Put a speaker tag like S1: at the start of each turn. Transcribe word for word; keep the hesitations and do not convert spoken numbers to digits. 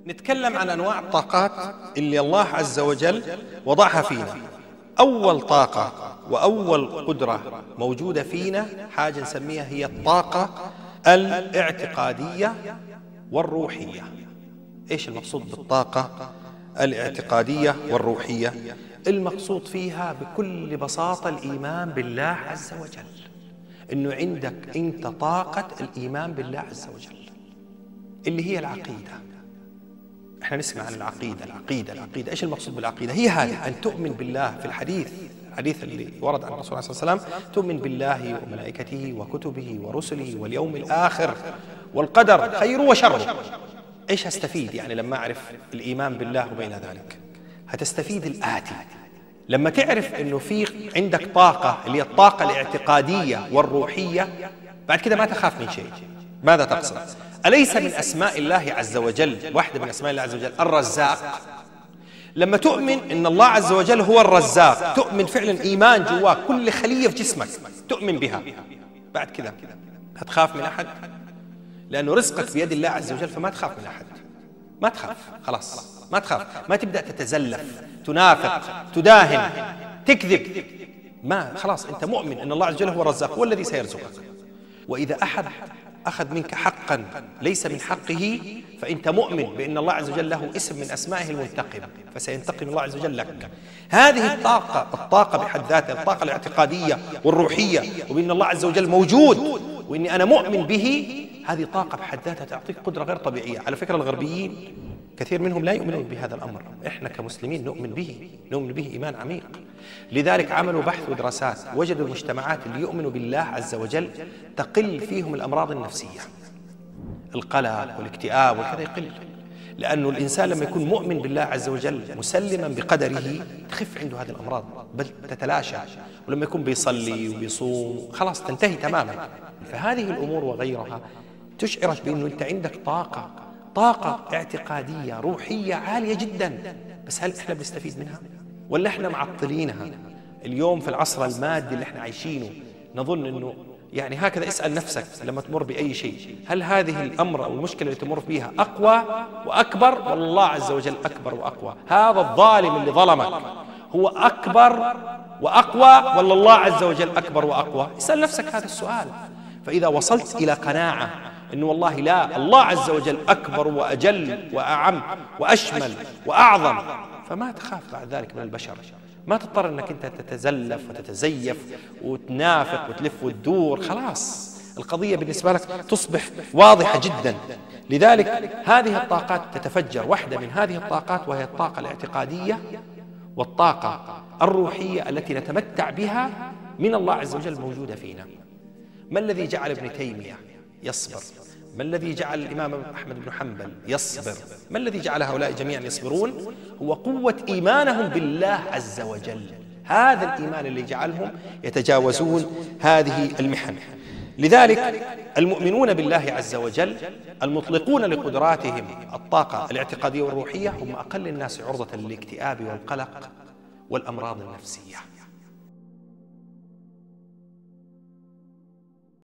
S1: نتكلم عن أنواع الطاقات اللي الله عز وجل وضعها فينا. أول طاقة وأول قدرة موجودة فينا حاجة نسميها هي الطاقة الاعتقادية والروحية. إيش المقصود بالطاقة الاعتقادية والروحية؟ المقصود فيها بكل بساطة الإيمان بالله عز وجل، إنه عندك أنت طاقة الإيمان بالله عز وجل اللي هي العقيدة. احنا نسمع عن العقيدة العقيدة العقيدة إيش المقصود بالعقيدة؟ هي هذه، أن تؤمن بالله. في الحديث الحديث اللي ورد عن الرسول صلى الله عليه وسلم: تؤمن بالله وملائكته وكتبه ورسله واليوم الآخر والقدر خير وشر. إيش هستفيد يعني لما أعرف الإيمان بالله وبين ذلك؟ هتستفيد الآتي: لما تعرف أنه في عندك طاقة اللي هي الطاقة الاعتقادية والروحية، بعد كده ما تخاف من شيء. ماذا تقصد؟ أليس من أسماء الله عز وجل، واحدة من أسماء الله عز وجل، الرزاق؟ لما تؤمن أن الله عز وجل هو الرزاق، تؤمن فعلا إيمان جواك، كل خلية في جسمك تؤمن بها، بعد كده هتخاف من أحد؟ لأنه رزقك بيد الله عز وجل، فما تخاف من أحد، ما تخاف، خلاص ما تخاف، ما تبدأ تتزلف، تنافق، تداهن، تكذب، ما خلاص أنت مؤمن أن الله عز وجل هو الرزاق، هو الذي سيرزقك. وإذا أحد أخذ منك حقا ليس من حقه، فأنت مؤمن بأن الله عز وجل له اسم من أسمائه المنتقم، فسينتقم الله عز وجل لك. هذه الطاقة الطاقة بحد ذاتها، الطاقة الاعتقادية والروحية، وبأن الله عز وجل موجود وإني أنا مؤمن به، هذه طاقة بحد ذاتها تعطيك قدرة غير طبيعية. على فكرة الغربيين كثير منهم لا يؤمنون بهذا الأمر، إحنا كمسلمين نؤمن به، نؤمن به إيمان عميق. لذلك عملوا بحث ودراسات، وجدوا المجتمعات اللي يؤمنوا بالله عز وجل تقل فيهم الأمراض النفسية، القلق والاكتئاب وكذا يقل، لأنه الإنسان لما يكون مؤمن بالله عز وجل مسلما بقدره تخف عنده هذه الأمراض بل تتلاشى، ولما يكون بيصلي وبيصوم خلاص تنتهي تماما. فهذه الأمور وغيرها تشعرك بأنه أنت عندك طاقة طاقة اعتقادية روحية عالية جدا، بس هل إحنا بنستفيد منها؟ ولا إحنا معطلينها؟ اليوم في العصر المادي اللي إحنا عايشينه نظن أنه يعني هكذا. اسأل نفسك لما تمر بأي شيء، هل هذه الأمر أو المشكلة اللي تمر بها أقوى وأكبر ولا الله عز وجل أكبر وأقوى؟ هذا الظالم اللي ظلمك هو أكبر وأقوى ولا الله عز وجل أكبر وأقوى؟ اسأل نفسك هذا السؤال. فإذا وصلت إلى قناعة أنه والله لا، الله عز وجل أكبر وأجل وأعم وأشمل وأعظم، فما تخاف بعد ذلك من البشر، ما تضطر أنك أنت تتزلف وتتزيف وتنافق وتلف وتدور، خلاص القضية بالنسبة لك تصبح واضحة جدا. لذلك هذه الطاقات تتفجر، واحدة من هذه الطاقات وهي الطاقة الاعتقادية والطاقة الروحية التي نتمتع بها من الله عز وجل موجودة فينا. ما الذي جعل ابن تيمية يصبر؟ ما الذي جعل الإمام أحمد بن حنبل يصبر؟ ما الذي جعل هؤلاء جميعا يصبرون؟ هو قوة إيمانهم بالله عز وجل، هذا الإيمان اللي جعلهم يتجاوزون هذه المحن. لذلك المؤمنون بالله عز وجل المطلقون لقدراتهم الطاقة الاعتقادية والروحية هم أقل الناس عرضة للاكتئاب والقلق والأمراض النفسية.